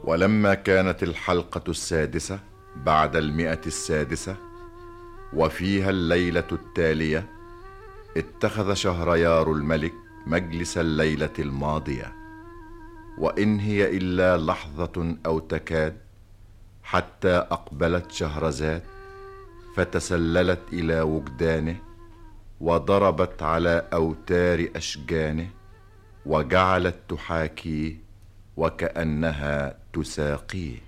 ولما كانت الحلقة 6 بعد 100 وفيها الليلة التالية، اتخذ شهريار الملك مجلس الليلة الماضية، وإن هي إلا لحظة أو تكاد، حتى أقبلت شهرزاد فتسللت إلى وجدانه وضربت على أوتار أشجانه وجعلت تحاكيه وكأنها تساقيه.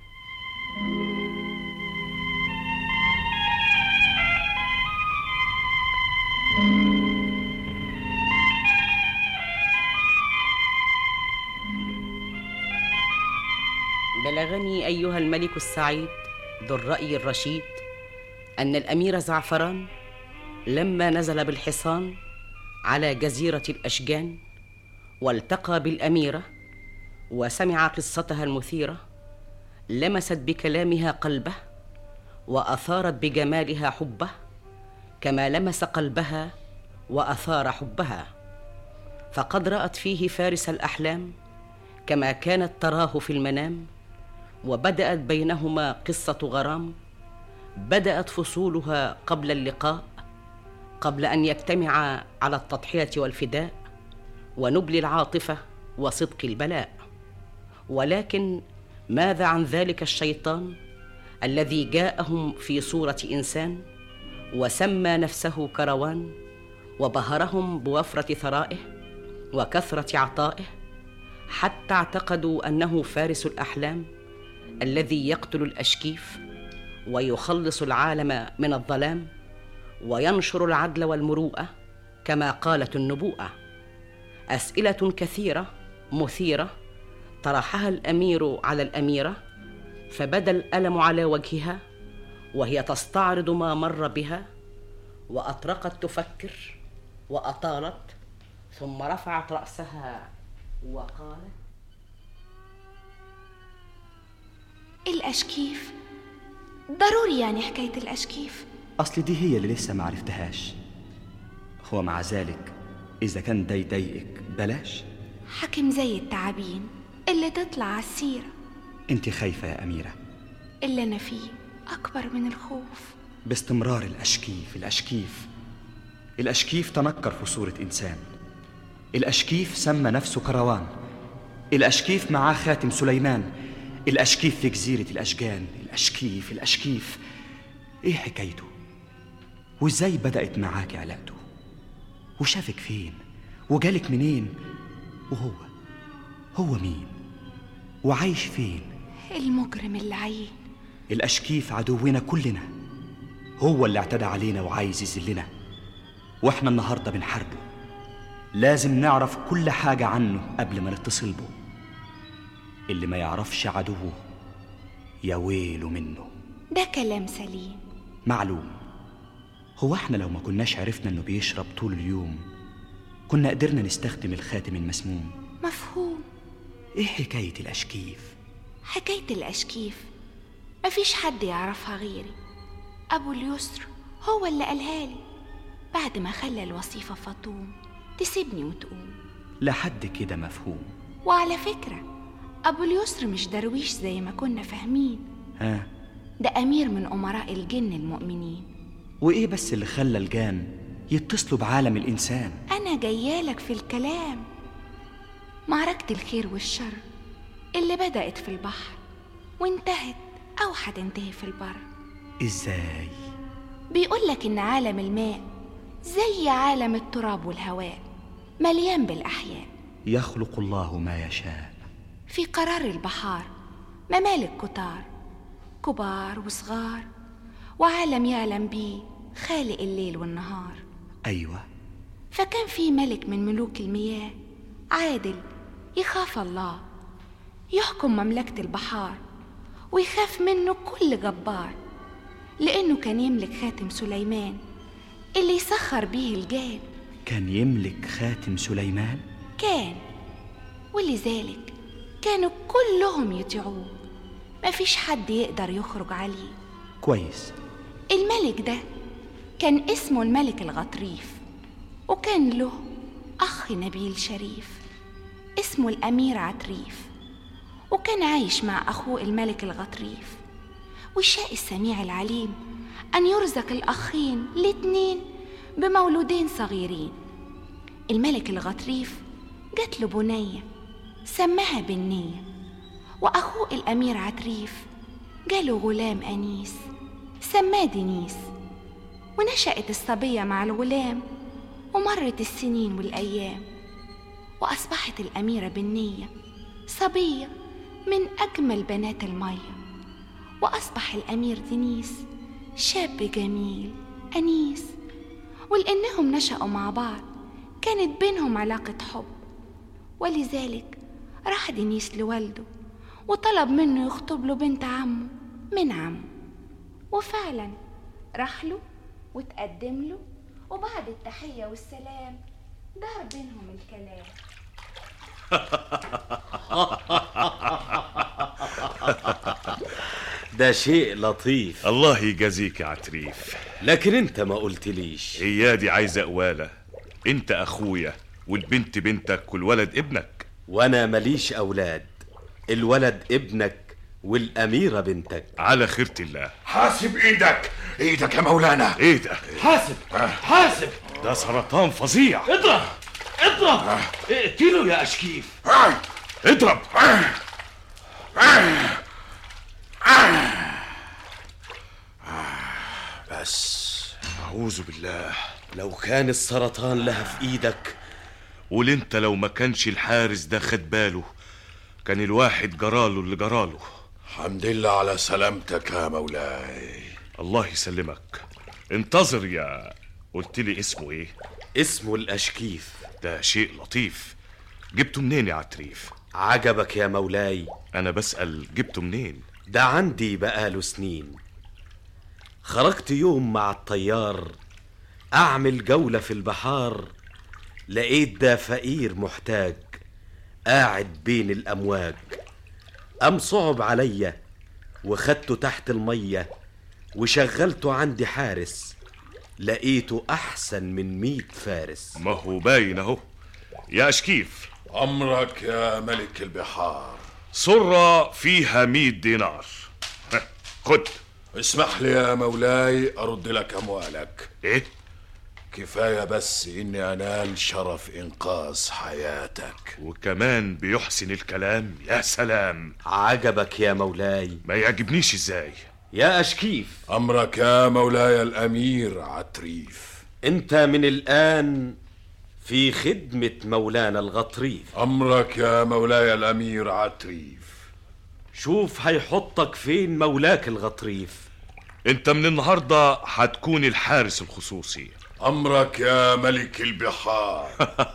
بلغني أيها الملك السعيد ذو الرأي الرشيد أن الأمير زعفران لما نزل بالحصان على جزيرة الأشجان والتقى بالأميرة وسمع قصتها المثيرة، لمست بكلامها قلبه وأثارت بجمالها حبه، كما لمس قلبها وأثار حبها، فقد رأت فيه فارس الأحلام كما كانت تراه في المنام، وبدأت بينهما قصة غرام بدأت فصولها قبل اللقاء، قبل أن يجتمعا على التضحية والفداء ونبل العاطفة وصدق البلاء. ولكن ماذا عن ذلك الشيطان الذي جاءهم في صورة إنسان وسمى نفسه كروان، وبهرهم بوفرة ثرائه وكثرة عطائه، حتى اعتقدوا أنه فارس الأحلام الذي يقتل الأشكيف ويخلص العالم من الظلام وينشر العدل والمروءة كما قالت النبوءة. أسئلة كثيرة مثيرة طرحها الأمير على الأميرة، فبدا الألم على وجهها وهي تستعرض ما مر بها، وأطرقت تفكر وأطالت، ثم رفعت رأسها وقالت: الأشكيف ضروري، يعني حكاية الأشكيف أصل دي هي اللي لسه ما عرفتهاش. هو مع ذلك إذا كان ده يضايقك بلاش. حكم زي التعابين اللي تطلع على السيرة. انت خايفة يا أميرة؟ اللي أنا فيه أكبر من الخوف. باستمرار الأشكيف تنكر في صورة إنسان. الأشكيف سمى نفسه كروان. الأشكيف معاه خاتم سليمان. الأشكيف في جزيرة الأشجان. الأشكيف إيه حكايته؟ وإزاي بدأت معاك علاقته؟ وشافك فين؟ وجالك منين؟ هو مين؟ وعايش فين؟ المجرم اللعين. الأشكيف عدونا كلنا، هو اللي اعتدى علينا وعايز يذلنا، واحنا النهاردة بنحاربه. لازم نعرف كل حاجة عنه قبل ما نتصل به. اللي ما يعرفش عدوه يا ويله منه. ده كلام سليم. معلوم. هو احنا لو ما كناش عرفنا انه بيشرب طول اليوم كنا قدرنا نستخدم الخاتم المسموم. مفهوم. ايه حكاية الأشكيف؟ حكاية الأشكيف مفيش حد يعرفها غيري. أبو اليسر هو اللي قالها لي بعد ما خلى الوصيفة فطوم تسيبني وتقوم. لحد كده مفهوم. وعلى فكرة أبو اليسر مش درويش زي ما كنا فاهمين. ده أمير من أمراء الجن المؤمنين. وإيه بس اللي خلى الجان يتصلوا بعالم الإنسان؟ أنا جايالك في الكلام. معركة الخير والشر اللي بدأت في البحر وانتهت أو هتنتهي في البر. إزاي؟ بيقولك إن عالم الماء زي عالم التراب والهواء، مليان بالأحياء. يخلق الله ما يشاء. في قرار البحار ممالك كبار وصغار، وعالم يعلم بيه خالق الليل والنهار. أيوة. فكان في ملك من ملوك المياه عادل يخاف الله، يحكم مملكة البحار ويخاف منه كل جبار، لأنه كان يملك خاتم سليمان اللي يسخر بيه الجان. كان يملك خاتم سليمان؟ كان، ولذلك كانوا كلهم يطيعوه، مفيش حد يقدر يخرج عليه. كويس. الملك ده كان اسمه الملك الغطريف، وكان له أخ نبيل شريف اسمه الأمير عتريف، وكان عايش مع أخوه الملك الغطريف. وشاء السميع العليم أن يرزق الأخين الاتنين بمولودين صغيرين. الملك الغطريف جات له بنية سماها بنية، وأخوه الأمير عتريف جاله غلام أنيس سماه دينيس. ونشأت الصبية مع الغلام، ومرت السنين والأيام، وأصبحت الأميرة بنية صبية من أجمل بنات المية. وأصبح الأمير دينيس شاب جميل أنيس. ولأنهم نشأوا مع بعض كانت بينهم علاقة حب، ولذلك راح دينيس لوالده وطلب منه يخطب له بنت عمه من عمه. وفعلا راح له وتقدم له، وبعد التحية والسلام دار بينهم الكلام. ده شيء لطيف. الله يجازيك يا عتريف. لكن انت ما قلتليش. هي دي عايزة قوالة. انت اخويا والبنت بنتك والولد ابنك، وانا ماليش اولاد. الولد ابنك والاميرة بنتك. على خيرة الله. حاسب ايدك ايدك يا مولانا. ايه ده؟ حاسب حاسب. ده سرطان فظيع. اضرب اقتله يا اشكيف. اضرب. بس اعوذ بالله. لو كان السرطان لها في ايدك. قول انت لو ما كانش الحارس ده خد باله كان الواحد جراله اللي جراله. الحمد لله على سلامتك يا مولاي. الله يسلمك. انتظر يا... قلت لي اسمه ايه؟ اسمه الاشكيف. ده شيء لطيف. جبته منين يا عتريف؟ عجبك يا مولاي؟ انا بسأل جبته منين؟ ده عندي بقاله سنين. خرجت يوم مع الطيار اعمل جولة في البحار، لقيت ده فقير محتاج قاعد بين الامواج. قام صعب عليا وخدته تحت المية وشغلته عندي حارس، لقيته احسن من 100 فارس. ما هو باين اهو. يا اشكيف، امرك يا ملك البحار. صرة فيها 100 دينار. خد. اسمح لي يا مولاي ارد لك اموالك. ايه؟ كفاية بس اني انال شرف انقاذ حياتك. وكمان بيحسن الكلام. يا سلام. عجبك يا مولاي؟ ما يعجبنيش ازاي؟ يا اشكيف. امرك يا مولاي الامير عتريف. انت من الان في خدمة مولانا الغطريف. امرك يا مولاي الامير عتريف. شوف هيحطك فين مولاك الغطريف. انت من النهاردة هتكون الحارس الخصوصي. امرك يا ملك البحار.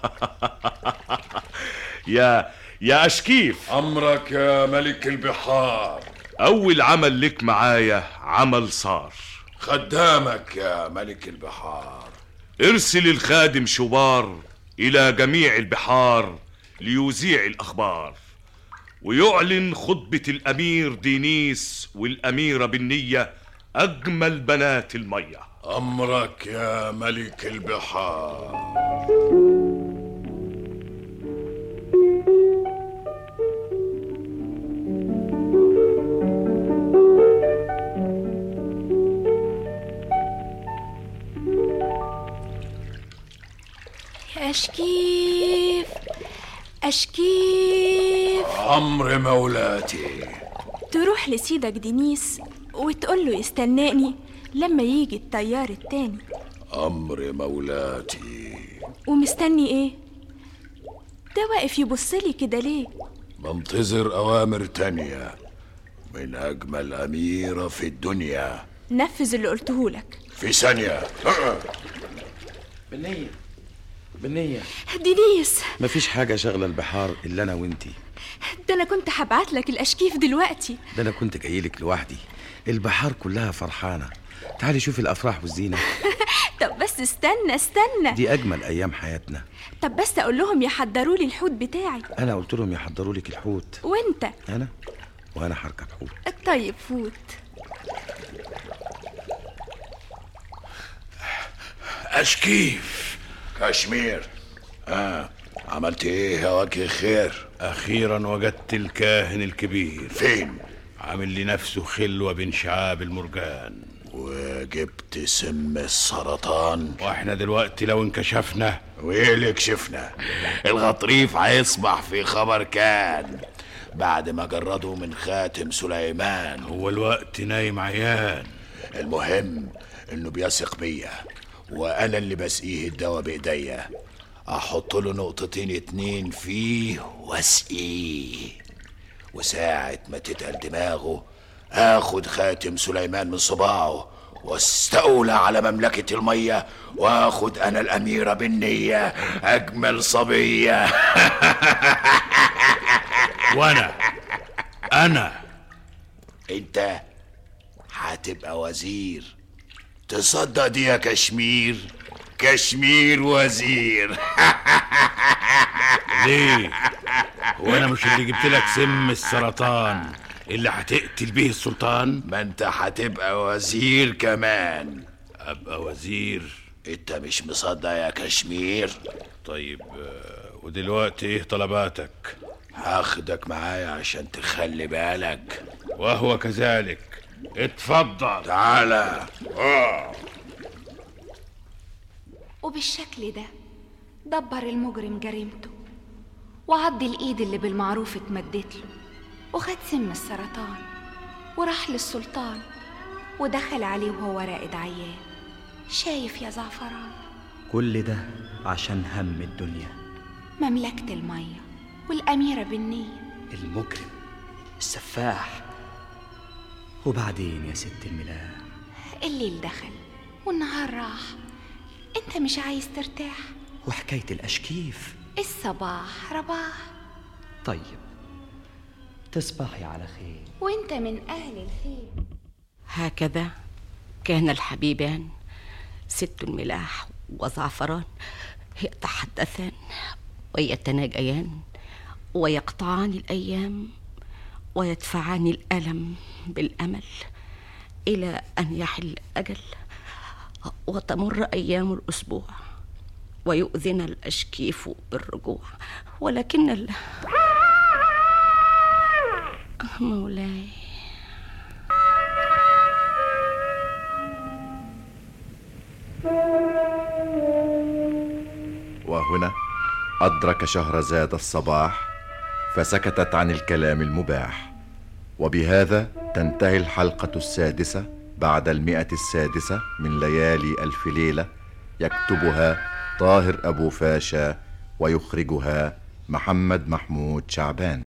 يا اشكيف. امرك يا ملك البحار. اول عمل لك معايا عمل صار. خدامك يا ملك البحار. ارسل الخادم شبار الى جميع البحار ليذيع الاخبار، ويعلن خطبة الامير دينيس والاميرة بنية اجمل بنات المية. امرك يا ملك البحار. أشكيف أشكيف. أمر مولاتي. تروح لسيدك دينيس وتقول له يستناني لما يجي الطيار التاني. أمر مولاتي. ومستني ايه؟ ده واقف يبصلي كده ليه؟ منتظر أوامر تانية من أجمل أميرة في الدنيا. نفذ اللي قلتهولك في ثانية. بنية دينيس. مفيش حاجة شغلة البحار إلا أنا وإنتي. ده أنا كنت هبعتلك الأشكيف دلوقتي. ده أنا كنت جايلك لوحدي. البحار كلها فرحانة. تعالي شوفي الأفراح والزينة. طب بس استنى. دي أجمل أيام حياتنا. طب بس أقول لهم يحضروا لي الحوت بتاعي. أنا قلت لهم يحضروا لك الحوت. وأنت؟ وأنا هركب حوت. طيب فوت. أشكيف. كشمير. عملت ايه يا وجه خير؟ اخيرا وجدت الكاهن الكبير. فين؟ عامل لي نفسه خلوة بين شعاب المرجان. وجبت سم السرطان؟ واحنا دلوقتي لو انكشفنا. وايه اللي كشفنا؟ الغطريف هيصبح في خبر كان بعد ما جرده من خاتم سليمان. هو الوقت نايم عيان. المهم انه بيثق بيا، وانا اللي بسقيه الدواء بايديا. احط له نقطتين 2 فيه واسقيه، وساعة ما تتقل دماغه اخد خاتم سليمان من صباعه واستولى على مملكة المية، واخد انا الاميرة بالنية اجمل صبية. وانا انت هتبقى وزير. تصدق دي يا كشمير؟ كشمير وزير. ليه؟ وانا مش اللي جبت لك سم السرطان اللي هتقتل بيه السلطان؟ ما انت هتبقى وزير كمان. ابقى وزير؟ انت مش مصدق يا كشمير؟ طيب ودلوقتي ايه طلباتك؟ هاخدك معايا عشان تخلي بالك. وهو كذلك. اتفضل. تعالى. وبالشكل ده دبر المجرم جريمته، وعض الايد اللي بالمعروف اتمدت له، وخد سم السرطان وراح للسلطان، ودخل عليه وهو راقد عيان. شايف يا زعفران؟ كل ده عشان هم الدنيا، مملكة المية والأميرة بالنية، المجرم السفاح. وبعدين يا ست الملاح؟ الليل دخل والنهار راح، انت مش عايز ترتاح؟ وحكاية الأشكيف؟ الصباح رباح. طيب تصبحي على خير. وانت من أهل الخير. هكذا كان الحبيبان ست الملاح وزعفران يتحدثان ويتناجيان ويقطعان الأيام ويدفعان الألم بالأمل إلى أن يحل أجل وتمر أيام الأسبوع ويؤذن الأشكيف بالرجوع، ولكن مولاي. وهنا أدرك شهرزاد الصباح فسكتت عن الكلام المباح. وبهذا تنتهي الحلقة 6 بعد 106 من ليالي ألف ليلة، يكتبها طاهر أبو فاشا ويخرجها محمد محمود شعبان.